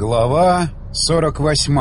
Глава 48.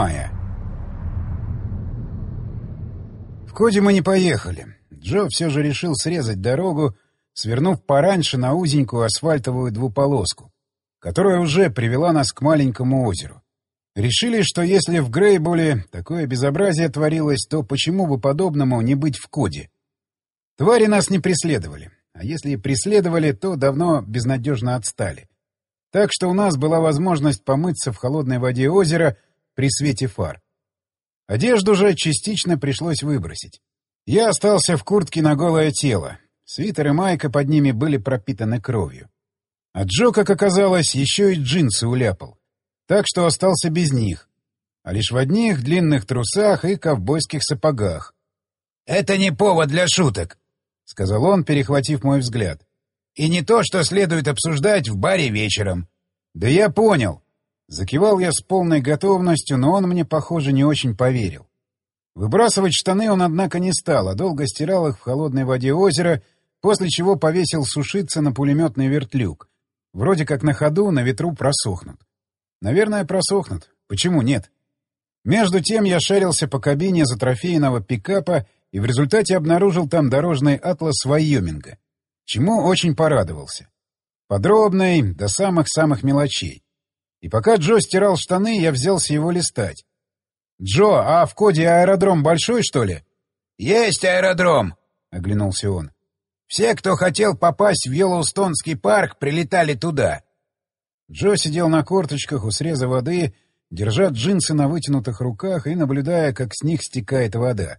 В Коди мы не поехали. Джо все же решил срезать дорогу, свернув пораньше на узенькую асфальтовую двуполоску, которая уже привела нас к маленькому озеру. Решили, что если в Грейболе такое безобразие творилось, то почему бы подобному не быть в Коди? Твари нас не преследовали, а если и преследовали, то давно безнадежно отстали. Так что у нас была возможность помыться в холодной воде озера при свете фар. Одежду же частично пришлось выбросить. Я остался в куртке на голое тело. Свитер и майка под ними были пропитаны кровью. А Джо, как оказалось, еще и джинсы уляпал. Так что остался без них. А лишь в одних длинных трусах и ковбойских сапогах. «Это не повод для шуток», — сказал он, перехватив мой взгляд. «И не то, что следует обсуждать в баре вечером». «Да я понял». Закивал я с полной готовностью, но он мне, похоже, не очень поверил. Выбрасывать штаны он, однако, не стал, а долго стирал их в холодной воде озера, после чего повесил сушиться на пулеметный вертлюг. Вроде как на ходу, на ветру просохнут. Наверное, просохнут. Почему нет? Между тем я шарился по кабине затрофейного пикапа и в результате обнаружил там дорожный атлас Вайоминга, чему очень порадовался. Подробный, до самых-самых мелочей. И пока Джо стирал штаны, я взялся его листать. «Джо, а в Коди аэродром большой, что ли?» «Есть аэродром», — оглянулся он. «Все, кто хотел попасть в Йеллоустонский парк, прилетали туда». Джо сидел на корточках у среза воды, держа джинсы на вытянутых руках и наблюдая, как с них стекает вода.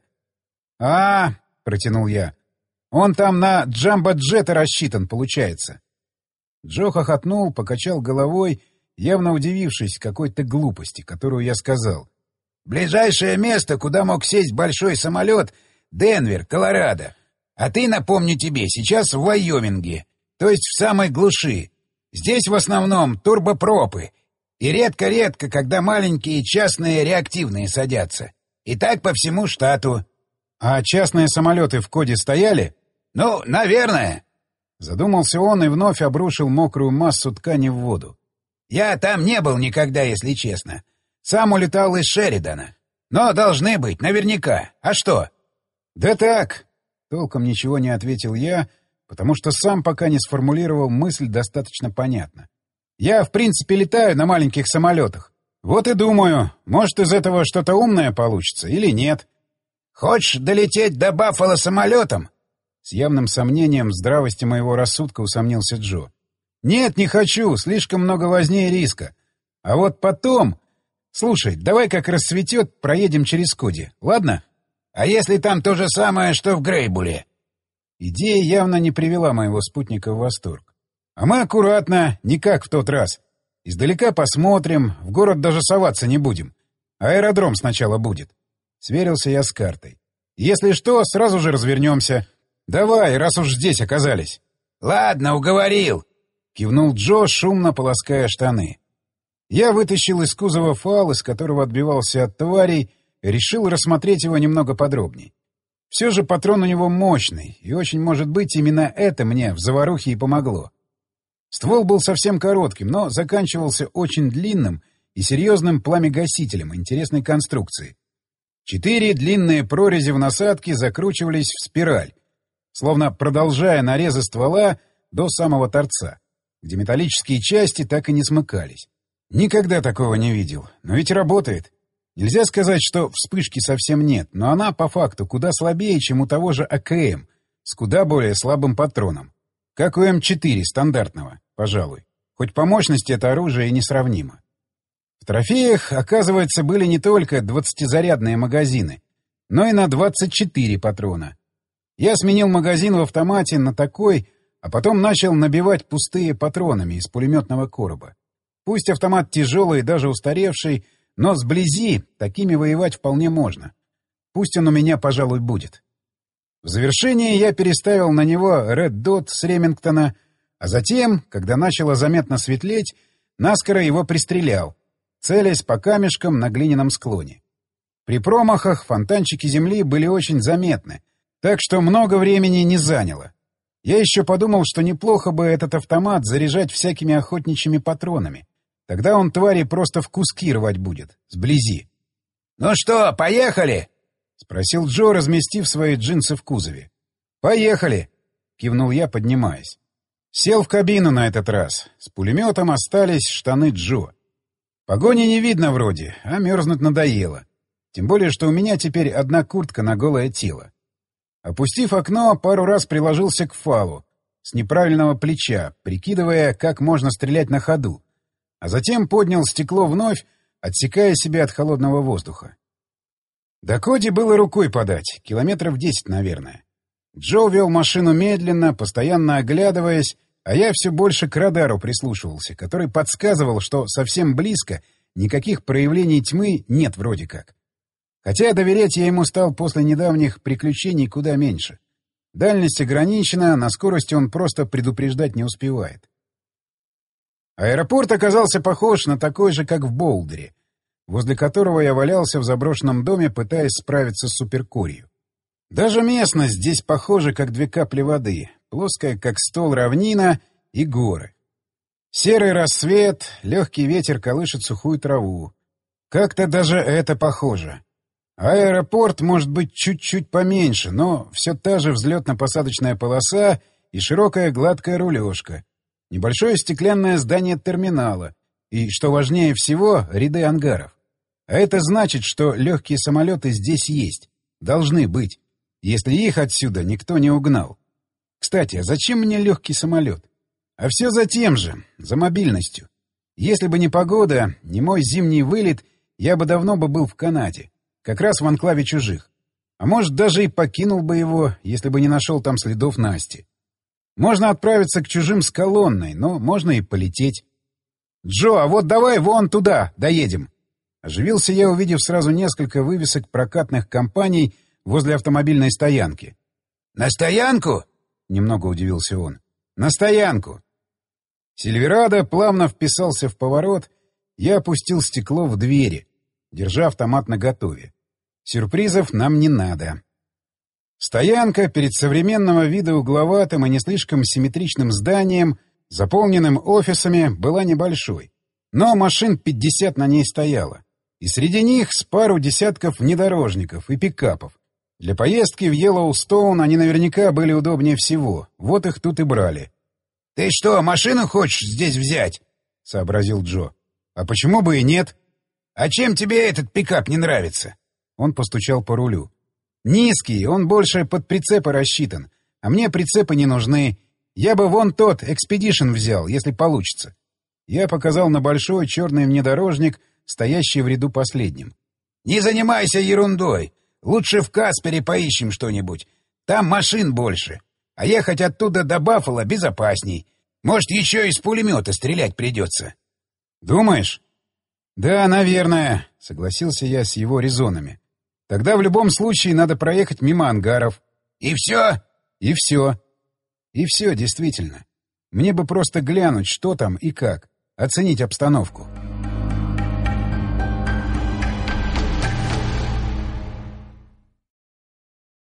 Протянул я. «Он там на джамбо-джета рассчитан, получается». Джо хохотнул, покачал головой, явно удивившись какой-то глупости, которую я сказал. «Ближайшее место, куда мог сесть большой самолет — Денвер, Колорадо. А ты, напомню тебе, сейчас в Вайоминге, то есть в самой глуши. Здесь в основном турбопропы. И редко-редко, когда маленькие частные реактивные садятся. И так по всему штату». «А частные самолеты в Коди стояли?» «Ну, наверное». Задумался он и вновь обрушил мокрую массу ткани в воду. «Я там не был никогда, если честно. Сам улетал из Шеридана. Но должны быть, наверняка. А что?» «Да так». Толком ничего не ответил я, потому что сам пока не сформулировал мысль достаточно понятно. «Я, в принципе, летаю на маленьких самолетах. Вот и думаю, может, из этого что-то умное получится или нет». «Хочешь долететь до Баффало самолетом?» С явным сомнением в здравости моего рассудка усомнился Джо. «Нет, не хочу, слишком много возни и риска. А вот потом... Слушай, давай как рассветет, проедем через Коди, ладно?» «А если там то же самое, что в Грейбуле?» Идея явно не привела моего спутника в восторг. «А мы аккуратно, не как в тот раз. Издалека посмотрим, в город даже соваться не будем. Аэродром сначала будет». Сверился я с картой. «Если что, сразу же развернемся. Давай, раз уж здесь оказались». «Ладно, уговорил», — кивнул Джо, шумно полоская штаны. Я вытащил из кузова фал, из которого отбивался от тварей, и решил рассмотреть его немного подробней. Все же патрон у него мощный, и очень может быть именно это мне в заварухе и помогло. Ствол был совсем коротким, но заканчивался очень длинным и серьезным пламегасителем интересной конструкции. 4 длинные прорези в насадке закручивались в спираль, словно продолжая нарезы ствола до самого торца, где металлические части так и не смыкались. Никогда такого не видел, но ведь работает. Нельзя сказать, что вспышки совсем нет, но она, по факту, куда слабее, чем у того же АКМ, с куда более слабым патроном. Как у М4 стандартного, пожалуй. Хоть по мощности это оружие и несравнимо. В трофеях, оказывается, были не только 20-зарядные магазины, но и на 24 патрона. Я сменил магазин в автомате на такой, а потом начал набивать пустые патронами из пулеметного короба. Пусть автомат тяжелый и даже устаревший, но сблизи такими воевать вполне можно. Пусть он у меня, пожалуй, будет. В завершение я переставил на него Red Dot с Ремингтона, а затем, когда начало заметно светлеть, наскоро его пристрелял, целясь по камешкам на глиняном склоне. При промахах фонтанчики земли были очень заметны, так что много времени не заняло. Я еще подумал, что неплохо бы этот автомат заряжать всякими охотничьими патронами. Тогда он твари просто в куски рвать будет, сблизи. — Ну что, поехали? — спросил Джо, разместив свои джинсы в кузове. — Поехали! — кивнул я, поднимаясь. Сел в кабину на этот раз. С пулеметом остались штаны Джо. Погони не видно вроде, а мерзнуть надоело. Тем более, что у меня теперь одна куртка на голое тело. Опустив окно, пару раз приложился к фалу с неправильного плеча, прикидывая, как можно стрелять на ходу, а затем поднял стекло вновь, отсекая себя от холодного воздуха. До Коди было рукой подать, километров 10, наверное. Джо вел машину медленно, постоянно оглядываясь, а я все больше к радару прислушивался, который подсказывал, что совсем близко никаких проявлений тьмы нет вроде как. Хотя доверять я ему стал после недавних приключений куда меньше. Дальность ограничена, на скорости он просто предупреждать не успевает. Аэропорт оказался похож на такой же, как в Болдере, возле которого я валялся в заброшенном доме, пытаясь справиться с суперкурью. Даже местность здесь похожа, как две капли воды, плоская, как стол, равнина и горы. Серый рассвет, легкий ветер колышет сухую траву. Как-то даже это похоже. Аэропорт может быть чуть-чуть поменьше, но все та же взлетно-посадочная полоса и широкая гладкая рулежка, небольшое стеклянное здание терминала и, что важнее всего, ряды ангаров. А это значит, что легкие самолеты здесь есть, должны быть, если их отсюда никто не угнал. Кстати, а зачем мне легкий самолет? А все за тем же, за мобильностью. Если бы не погода, не мой зимний вылет, я бы давно был в Канаде. Как раз в анклаве чужих. А может, даже и покинул бы его, если бы не нашел там следов Насти. Можно отправиться к чужим с колонной, но можно и полететь. «Джо, а вот давай вон туда доедем!» Оживился я, увидев сразу несколько вывесок прокатных компаний возле автомобильной стоянки. «На стоянку?» — немного удивился он. «На стоянку!» Сильверадо плавно вписался в поворот, я опустил стекло в двери, держа автомат наготове. Сюрпризов нам не надо. Стоянка перед современного вида угловатым и не слишком симметричным зданием, заполненным офисами, была небольшой. Но машин 50 на ней стояло. И среди них с пару десятков внедорожников и пикапов. Для поездки в Йеллоустоун они наверняка были удобнее всего. Вот их тут и брали. — Ты что, машину хочешь здесь взять? — сообразил Джо. — А почему бы и нет? — А чем тебе этот пикап не нравится? Он постучал по рулю. «Низкий, он больше под прицепы рассчитан. А мне прицепы не нужны. Я бы вон тот Экспедишн взял, если получится». Я показал на большой черный внедорожник, стоящий в ряду последним. «Не занимайся ерундой. Лучше в Каспере поищем что-нибудь. Там машин больше. А ехать оттуда до Баффало безопасней. Может, еще из пулемета стрелять придется». «Думаешь?» «Да, наверное», — согласился я с его резонами. «Тогда в любом случае надо проехать мимо ангаров». «И все?» «И все». «И все, действительно. Мне бы просто глянуть, что там и как, оценить обстановку».